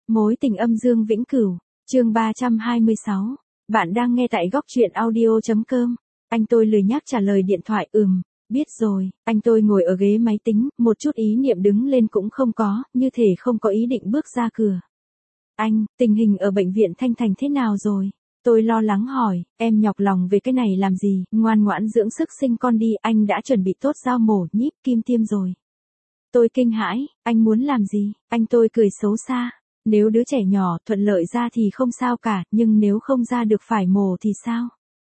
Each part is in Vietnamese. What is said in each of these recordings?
Mối tình âm dương vĩnh cửu, chương 326. Bạn đang nghe tại góc truyện audio.com. Anh tôi lười nhác trả lời điện thoại. Biết rồi. Anh tôi ngồi ở ghế máy tính, một chút ý niệm đứng lên cũng không có, như thể không có ý định bước ra cửa. Anh, tình hình ở bệnh viện Thanh Thành thế nào rồi? Tôi lo lắng hỏi, em nhọc lòng về cái này làm gì, ngoan ngoãn dưỡng sức sinh con đi, anh đã chuẩn bị tốt dao mổ, nhíp, kim tiêm rồi. Tôi kinh hãi, anh muốn làm gì? Anh tôi cười xấu xa. Nếu đứa trẻ nhỏ thuận lợi ra thì không sao cả, nhưng nếu không ra được phải mổ thì sao?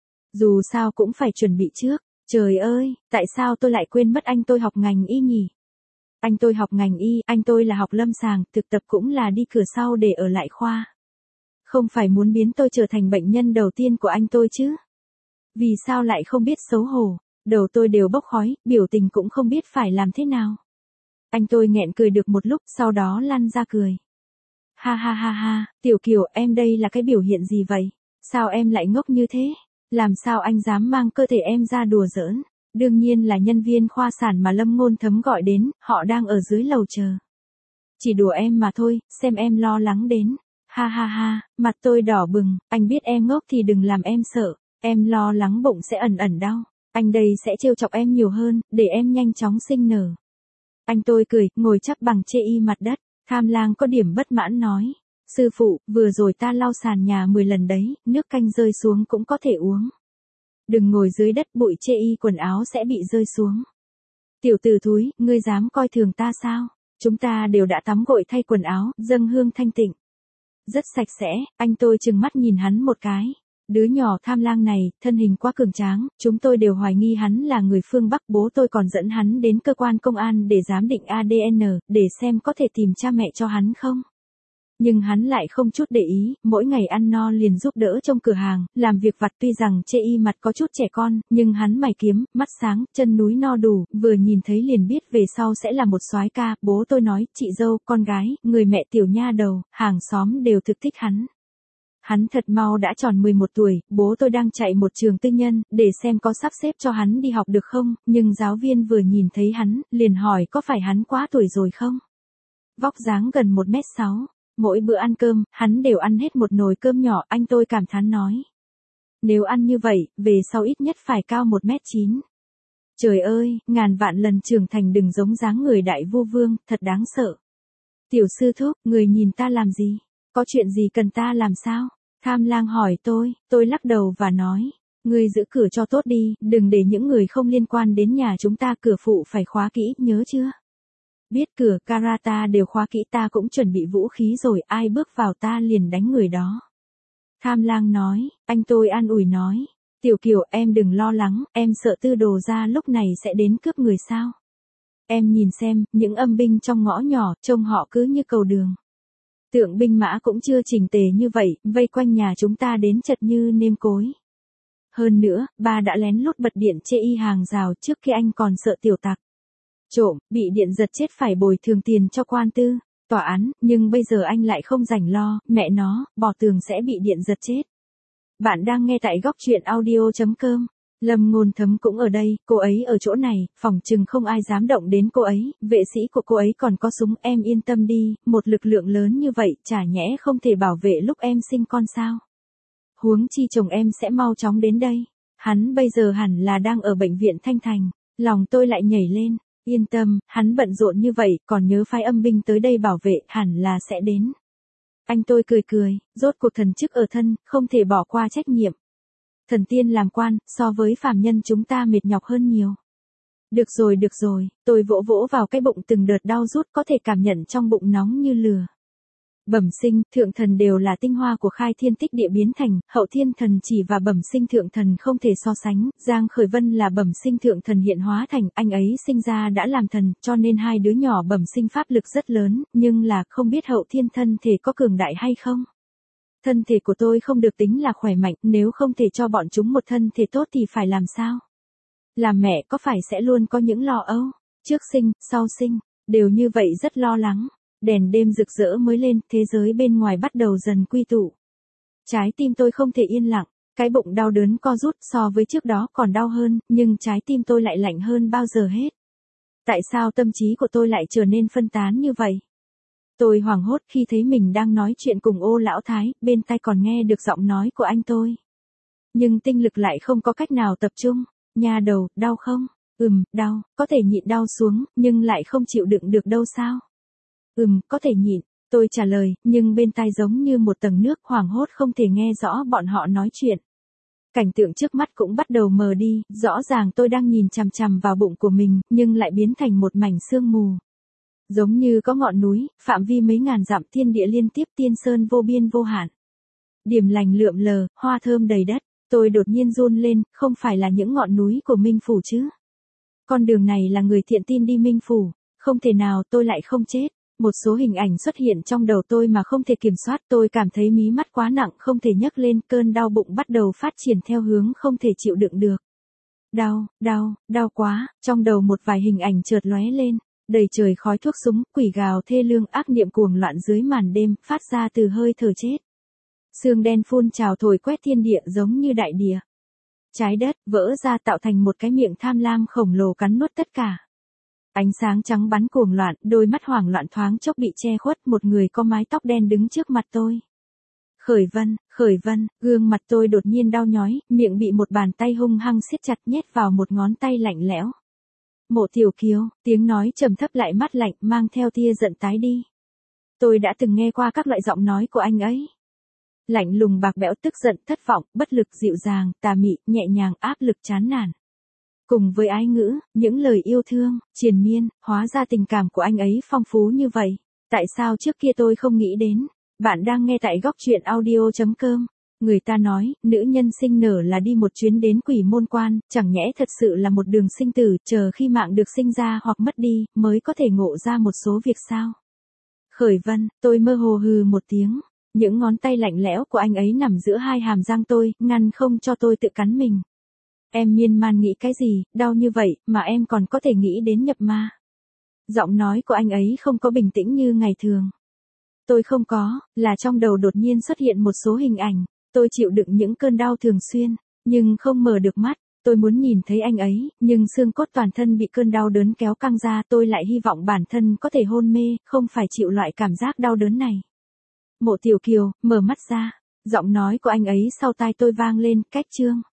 Dù sao cũng phải chuẩn bị trước. Trời ơi, tại sao tôi lại quên mất anh tôi học ngành y nhỉ? Anh tôi học ngành y, anh tôi là học lâm sàng, thực tập cũng là đi cửa sau để ở lại khoa. Không phải muốn biến tôi trở thành bệnh nhân đầu tiên của anh tôi chứ? Vì sao lại không biết xấu hổ? Đầu tôi đều bốc khói, biểu tình cũng không biết phải làm thế nào. Anh tôi nghẹn cười được một lúc, sau đó lăn ra cười. Ha ha ha ha, Tiểu Kiều, em đây là cái biểu hiện gì vậy? Sao em lại ngốc như thế? Làm sao anh dám mang cơ thể em ra đùa giỡn? Đương nhiên là nhân viên khoa sản mà Lâm Ngôn Thấm gọi đến, họ đang ở dưới lầu chờ. Chỉ đùa em mà thôi, xem em lo lắng đến. Ha ha ha, mặt tôi đỏ bừng, anh biết em ngốc thì đừng làm em sợ, em lo lắng bụng sẽ ẩn ẩn đau. Anh đây sẽ trêu chọc em nhiều hơn, để em nhanh chóng sinh nở. Anh tôi cười, ngồi chắp bằng chê y mặt đất. Tham Lang có điểm bất mãn nói. Sư phụ, vừa rồi ta lau sàn nhà 10 lần đấy, nước canh rơi xuống cũng có thể uống. Đừng ngồi dưới đất, bụi chê y quần áo sẽ bị rơi xuống. Tiểu tử thúi, ngươi dám coi thường ta sao? Chúng ta đều đã tắm gội thay quần áo, dâng hương thanh tịnh. Rất sạch sẽ, anh tôi trừng mắt nhìn hắn một cái. Đứa nhỏ Tham Lang này, thân hình quá cường tráng, chúng tôi đều hoài nghi hắn là người phương Bắc, bố tôi còn dẫn hắn đến cơ quan công an để giám định ADN, để xem có thể tìm cha mẹ cho hắn không. Nhưng hắn lại không chút để ý, mỗi ngày ăn no liền giúp đỡ trong cửa hàng, làm việc vặt, tuy rằng chê y mặt có chút trẻ con, nhưng hắn mày kiếm, mắt sáng, chân núi no đủ, vừa nhìn thấy liền biết về sau sẽ là một soái ca. Bố tôi nói, chị dâu, con gái, người mẹ tiểu nha đầu, hàng xóm đều thực thích hắn. Hắn thật mau đã tròn 11 tuổi, bố tôi đang chạy một trường tư nhân, để xem có sắp xếp cho hắn đi học được không, nhưng giáo viên vừa nhìn thấy hắn, liền hỏi có phải hắn quá tuổi rồi không? Vóc dáng gần 1m6, mỗi bữa ăn cơm, hắn đều ăn hết một nồi cơm nhỏ, anh tôi cảm thán nói. Nếu ăn như vậy, về sau ít nhất phải cao 1m9. Trời ơi, ngàn vạn lần trưởng thành đừng giống dáng người đại vu vương, thật đáng sợ. Tiểu sư thúc, người nhìn ta làm gì? Có chuyện gì cần ta làm sao? Tham Lang hỏi tôi lắc đầu và nói, ngươi giữ cửa cho tốt đi, đừng để những người không liên quan đến nhà chúng ta, cửa phụ phải khóa kỹ, nhớ chưa? Biết, cửa Karata đều khóa kỹ, ta cũng chuẩn bị vũ khí rồi, ai bước vào ta liền đánh người đó. Tham Lang nói, anh tôi an ủi nói, Tiểu Kiều, em đừng lo lắng, em sợ Tư Đồ gia lúc này sẽ đến cướp người sao? Em nhìn xem, những âm binh trong ngõ nhỏ, trông họ cứ như cầu đường. Tượng binh mã cũng chưa chỉnh tề như vậy, vây quanh nhà chúng ta đến chật như nêm cối. Hơn nữa, ba đã lén lút bật điện chê y hàng rào, trước khi anh còn sợ tiểu tặc trộm, bị điện giật chết phải bồi thường tiền cho quan tư, tòa án, nhưng bây giờ anh lại không rảnh lo, mẹ nó, bỏ tường sẽ bị điện giật chết. Bạn đang nghe tại góc truyện audio.com. Lâm Ngôn Thấm cũng ở đây, cô ấy ở chỗ này, phòng chừng không ai dám động đến cô ấy, vệ sĩ của cô ấy còn có súng, em yên tâm đi, một lực lượng lớn như vậy, chả nhẽ không thể bảo vệ lúc em sinh con sao? Huống chi chồng em sẽ mau chóng đến đây, hắn bây giờ hẳn là đang ở bệnh viện Thanh Thành, lòng tôi lại nhảy lên, yên tâm, hắn bận rộn như vậy, còn nhớ phái âm binh tới đây bảo vệ, hẳn là sẽ đến. Anh tôi cười, rốt cuộc thần chức ở thân, không thể bỏ qua trách nhiệm. Thần tiên làm quan, so với phàm nhân chúng ta mệt nhọc hơn nhiều. Được rồi, tôi vỗ vỗ vào cái bụng từng đợt đau rút, có thể cảm nhận trong bụng nóng như lửa. Bẩm sinh, thượng thần đều là tinh hoa của khai thiên tích địa biến thành, hậu thiên thần chỉ và bẩm sinh thượng thần không thể so sánh, Giang Khởi Vân là bẩm sinh thượng thần hiện hóa thành, anh ấy sinh ra đã làm thần, cho nên hai đứa nhỏ bẩm sinh pháp lực rất lớn, nhưng là không biết hậu thiên thân thể có cường đại hay không. Thân thể của tôi không được tính là khỏe mạnh, nếu không thể cho bọn chúng một thân thể tốt thì phải làm sao? Làm mẹ có phải sẽ luôn có những lo âu, trước sinh, sau sinh, đều như vậy rất lo lắng. Đèn đêm rực rỡ mới lên, thế giới bên ngoài bắt đầu dần quy tụ. Trái tim tôi không thể yên lặng, cái bụng đau đớn co rút, so với trước đó còn đau hơn, nhưng trái tim tôi lại lạnh hơn bao giờ hết. Tại sao tâm trí của tôi lại trở nên phân tán như vậy? Tôi hoảng hốt khi thấy mình đang nói chuyện cùng Ô lão thái, bên tai còn nghe được giọng nói của anh tôi. Nhưng tinh lực lại không có cách nào tập trung. Nha đầu, đau không? Đau, có thể nhịn đau xuống, nhưng lại không chịu đựng được đâu sao? Có thể nhịn. Tôi trả lời, nhưng bên tai giống như một tầng nước, hoảng hốt không thể nghe rõ bọn họ nói chuyện. Cảnh tượng trước mắt cũng bắt đầu mờ đi, rõ ràng tôi đang nhìn chằm chằm vào bụng của mình, nhưng lại biến thành một mảnh sương mù. Giống như có ngọn núi, phạm vi mấy ngàn dặm, thiên địa liên tiếp, tiên sơn vô biên vô hạn. Điểm lành lượm lờ, hoa thơm đầy đất. Tôi đột nhiên run lên, không phải là những ngọn núi của Minh Phủ chứ? Con đường này là người thiện tin đi Minh Phủ, không thể nào tôi lại không chết. Một số hình ảnh xuất hiện trong đầu tôi mà không thể kiểm soát, tôi cảm thấy mí mắt quá nặng không thể nhấc lên, cơn đau bụng bắt đầu phát triển theo hướng không thể chịu đựng được. Đau quá, trong đầu một vài hình ảnh chợt lóe lên, đầy trời khói thuốc súng, quỷ gào thê lương, ác niệm cuồng loạn dưới màn đêm, phát ra từ hơi thở chết. Sương đen phun trào thổi quét thiên địa giống như đại địa. Trái đất vỡ ra tạo thành một cái miệng tham lam khổng lồ cắn nuốt tất cả. Ánh sáng trắng bắn cuồng loạn, đôi mắt hoảng loạn thoáng chốc bị che khuất, một người có mái tóc đen đứng trước mặt tôi. Khởi Vân, gương mặt tôi đột nhiên đau nhói, miệng bị một bàn tay hung hăng siết chặt nhét vào một ngón tay lạnh lẽo. Mộ Tiểu Kiều, tiếng nói trầm thấp lại mát lạnh, mang theo tia giận tái đi. Tôi đã từng nghe qua các loại giọng nói của anh ấy. Lạnh lùng bạc bẽo, tức giận, thất vọng, bất lực, dịu dàng, tà mị, nhẹ nhàng, áp lực, chán nản. Cùng với ái ngữ, những lời yêu thương, triền miên, hóa ra tình cảm của anh ấy phong phú như vậy. Tại sao trước kia tôi không nghĩ đến? Bạn đang nghe tại góc truyện audio.com. Người ta nói, nữ nhân sinh nở là đi một chuyến đến quỷ môn quan, chẳng nhẽ thật sự là một đường sinh tử, chờ khi mạng được sinh ra hoặc mất đi, mới có thể ngộ ra một số việc sao? Khởi Vân, tôi mơ hồ hừ một tiếng. Những ngón tay lạnh lẽo của anh ấy nằm giữa hai hàm răng tôi, ngăn không cho tôi tự cắn mình. Em miên man nghĩ cái gì, đau như vậy, mà em còn có thể nghĩ đến nhập ma. Giọng nói của anh ấy không có bình tĩnh như ngày thường. Tôi không có, là trong đầu đột nhiên xuất hiện một số hình ảnh. Tôi chịu đựng những cơn đau thường xuyên, nhưng không mở được mắt. Tôi muốn nhìn thấy anh ấy, nhưng xương cốt toàn thân bị cơn đau đớn kéo căng ra. Tôi lại hy vọng bản thân có thể hôn mê, không phải chịu loại cảm giác đau đớn này. Mộ Tiểu Kiều, mở mắt ra. Giọng nói của anh ấy sau tai tôi vang lên, cách Trương.